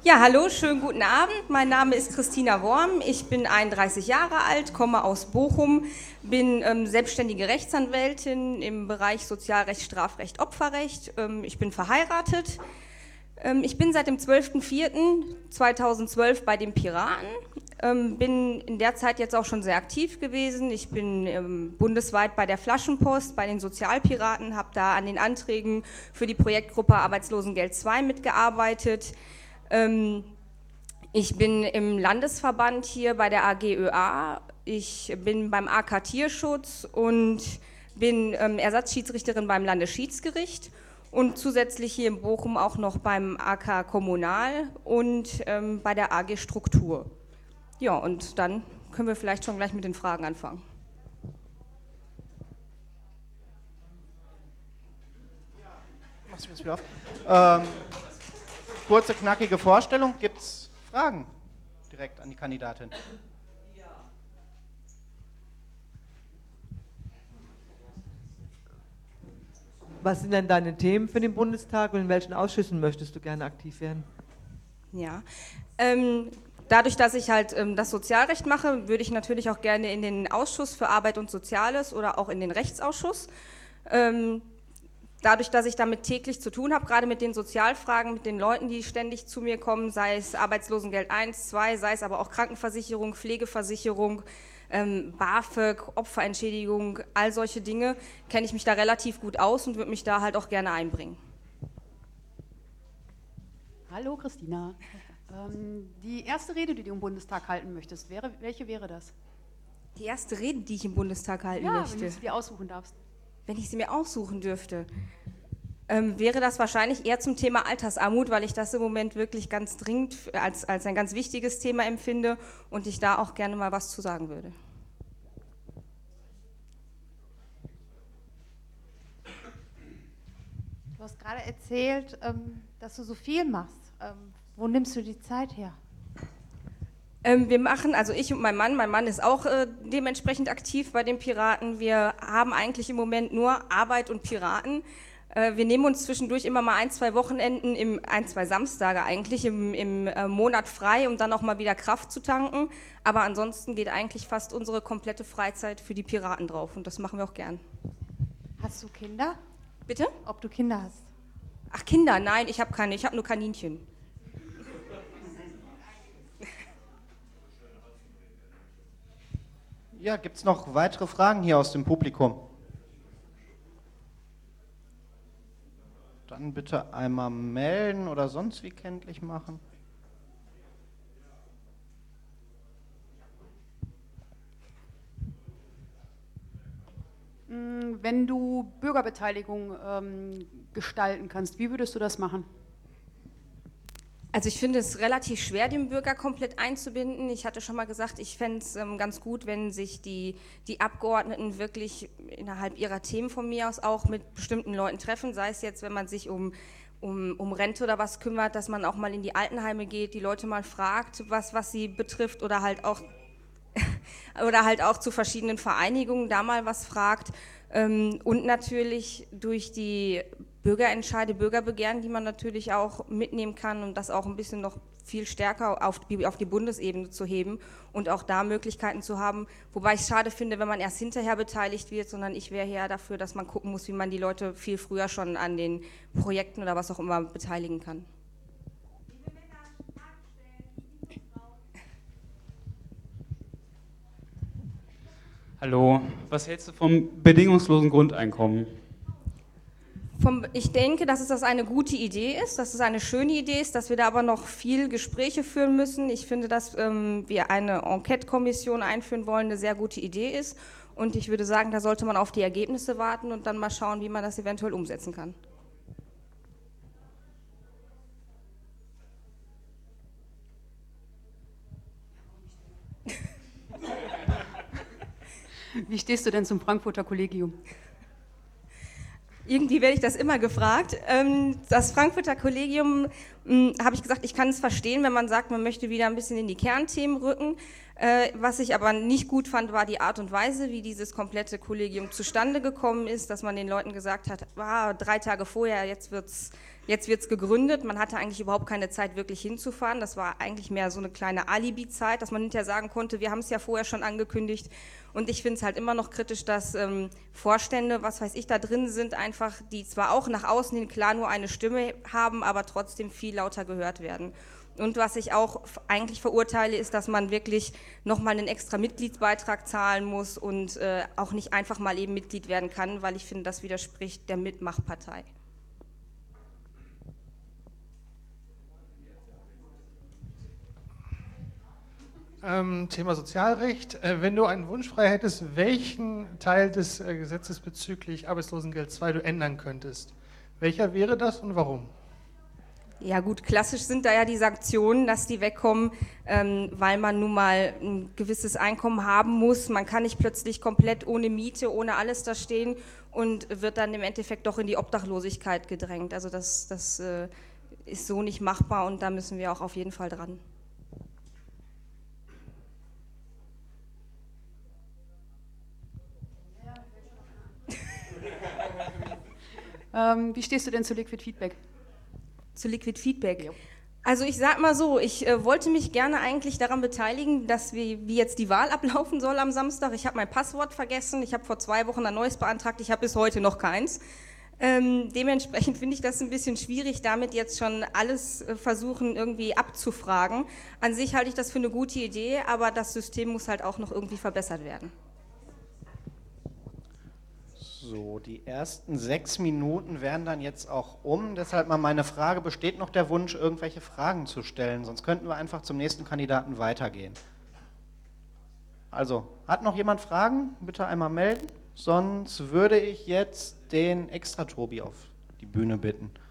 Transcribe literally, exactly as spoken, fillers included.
Ja, hallo, schönen guten Abend. Mein Name ist Christina Worm. Ich bin einunddreißig Jahre alt, komme aus Bochum, bin ähm, selbstständige Rechtsanwältin im Bereich Sozialrecht, Strafrecht, Opferrecht. Ähm, ich bin verheiratet. Ähm, ich bin seit dem zwölften vierten zweitausendzwölf bei den Piraten. Ähm, bin in der Zeit jetzt auch schon sehr aktiv gewesen. Ich bin ähm, bundesweit bei der Flaschenpost, bei den Sozialpiraten, habe da an den Anträgen für die Projektgruppe Arbeitslosengeld zwei mitgearbeitet. Ich bin im Landesverband hier bei der A G Ö A, ich bin beim A K Tierschutz und bin ähm, Ersatzschiedsrichterin beim Landesschiedsgericht und zusätzlich hier in Bochum auch noch beim A K Kommunal und ähm, bei der A G Struktur. Ja, und dann können wir vielleicht schon gleich mit den Fragen anfangen. Machst du das wieder auf? Ähm, kurze, knackige Vorstellung. Gibt es Fragen direkt an die Kandidatin? Ja. Was sind denn deine Themen für den Bundestag und in welchen Ausschüssen möchtest du gerne aktiv werden? Ja, ähm, dadurch, dass ich halt ähm, das Sozialrecht mache, würde ich natürlich auch gerne in den Ausschuss für Arbeit und Soziales oder auch in den Rechtsausschuss. Ähm, Dadurch, dass ich damit täglich zu tun habe, gerade mit den Sozialfragen, mit den Leuten, die ständig zu mir kommen, sei es Arbeitslosengeld eins, zwei, sei es aber auch Krankenversicherung, Pflegeversicherung, ähm, BAföG, Opferentschädigung, all solche Dinge, kenne ich mich da relativ gut aus und würde mich da halt auch gerne einbringen. Hallo Christina. Ähm, die erste Rede, die du im Bundestag halten möchtest, wäre, welche wäre das? Die erste Rede, die ich im Bundestag halten ja, möchte? Wenn du sie dir aussuchen darfst. Wenn ich sie mir aussuchen dürfte, ähm, wäre das wahrscheinlich eher zum Thema Altersarmut, weil ich das im Moment wirklich ganz dringend als, als ein ganz wichtiges Thema empfinde und ich da auch gerne mal was zu sagen würde. Du hast gerade erzählt, ähm, dass du so viel machst. Ähm, wo nimmst du die Zeit her? Ähm, wir machen, also ich und mein Mann, mein Mann ist auch äh, dementsprechend aktiv bei den Piraten. Wir haben eigentlich im Moment nur Arbeit und Piraten. Äh, wir nehmen uns zwischendurch immer mal ein, zwei Wochenenden, im, ein, zwei Samstage eigentlich im, im äh, Monat frei, um dann auch mal wieder Kraft zu tanken. Aber ansonsten geht eigentlich fast unsere komplette Freizeit für die Piraten drauf und das machen wir auch gern. Hast du Kinder? Bitte? Ob du Kinder hast? Ach, Kinder, nein, ich habe keine, ich habe nur Kaninchen. Ja, gibt es noch weitere Fragen hier aus dem Publikum? Dann bitte einmal melden oder sonst wie kenntlich machen. Wenn du Bürgerbeteiligung ähm, gestalten kannst, wie würdest du das machen? Also ich finde es relativ schwer, den Bürger komplett einzubinden. Ich hatte schon mal gesagt, ich fände es ähm, ganz gut, wenn sich die, die Abgeordneten wirklich innerhalb ihrer Themen von mir aus auch mit bestimmten Leuten treffen, sei es jetzt, wenn man sich um, um, um Rente oder was kümmert, dass man auch mal in die Altenheime geht, die Leute mal fragt, was, was sie betrifft oder halt auch, oder halt auch zu verschiedenen Vereinigungen da mal was fragt. Ähm, und natürlich durch die Bürgerentscheide, Bürgerbegehren, die man natürlich auch mitnehmen kann, um das auch ein bisschen noch viel stärker auf die, auf die Bundesebene zu heben und auch da Möglichkeiten zu haben. Wobei ich es schade finde, wenn man erst hinterher beteiligt wird, sondern ich wäre eher dafür, dass man gucken muss, wie man die Leute viel früher schon an den Projekten oder was auch immer beteiligen kann. Hallo, was hältst du vom bedingungslosen Grundeinkommen? Vom, ich denke, dass es das eine gute Idee ist, dass es eine schöne Idee ist, dass wir da aber noch viel Gespräche führen müssen. Ich finde, dass ähm, wir eine Enquete-Kommission einführen wollen, eine sehr gute Idee ist. Und ich würde sagen, da sollte man auf die Ergebnisse warten und dann mal schauen, wie man das eventuell umsetzen kann. Wie stehst du denn zum Frankfurter Kollegium? Irgendwie werde ich das immer gefragt. Das Frankfurter Kollegium, habe ich gesagt, ich kann es verstehen, wenn man sagt, man möchte wieder ein bisschen in die Kernthemen rücken. Was ich aber nicht gut fand, war die Art und Weise, wie dieses komplette Kollegium zustande gekommen ist, dass man den Leuten gesagt hat, ah, drei Tage vorher, jetzt wird's, Jetzt wird es gegründet, man hatte eigentlich überhaupt keine Zeit, wirklich hinzufahren. Das war eigentlich mehr so eine kleine Alibi-Zeit, dass man hinterher sagen konnte, wir haben es ja vorher schon angekündigt. Und ich finde es halt immer noch kritisch, dass ähm, Vorstände, was weiß ich, da drin sind, einfach, die zwar auch nach außen hin klar nur eine Stimme haben, aber trotzdem viel lauter gehört werden. Und was ich auch eigentlich verurteile, ist, dass man wirklich nochmal einen extra Mitgliedsbeitrag zahlen muss und äh, auch nicht einfach mal eben Mitglied werden kann, weil ich finde, das widerspricht der Mitmachpartei. Ähm, Thema Sozialrecht. Äh, wenn du einen Wunsch frei hättest, welchen Teil des äh, Gesetzes bezüglich Arbeitslosengeld zwei du ändern könntest? Welcher wäre das und warum? Ja gut, klassisch sind da ja die Sanktionen, dass die wegkommen, ähm, weil man nun mal ein gewisses Einkommen haben muss. Man kann nicht plötzlich komplett ohne Miete, ohne alles da stehen und wird dann im Endeffekt doch in die Obdachlosigkeit gedrängt. Also das, das äh, ist so nicht machbar und da müssen wir auch auf jeden Fall dran. Ähm, wie stehst du denn zu Liquid Feedback? Zu Liquid Feedback? Also ich sag mal so, ich äh, wollte mich gerne eigentlich daran beteiligen, dass wir, wie jetzt die Wahl ablaufen soll am Samstag. Ich habe mein Passwort vergessen, ich habe vor zwei Wochen ein neues beantragt, ich habe bis heute noch keins. Ähm, dementsprechend finde ich das ein bisschen schwierig, damit jetzt schon alles äh, versuchen irgendwie abzufragen. An sich halte ich das für eine gute Idee, aber das System muss halt auch noch irgendwie verbessert werden. So, die ersten sechs Minuten wären dann jetzt auch um. Deshalb mal meine Frage, besteht noch der Wunsch, irgendwelche Fragen zu stellen? Sonst könnten wir einfach zum nächsten Kandidaten weitergehen. Also, hat noch jemand Fragen? Bitte einmal melden. Sonst würde ich jetzt den Extra-Tobi auf die Bühne bitten.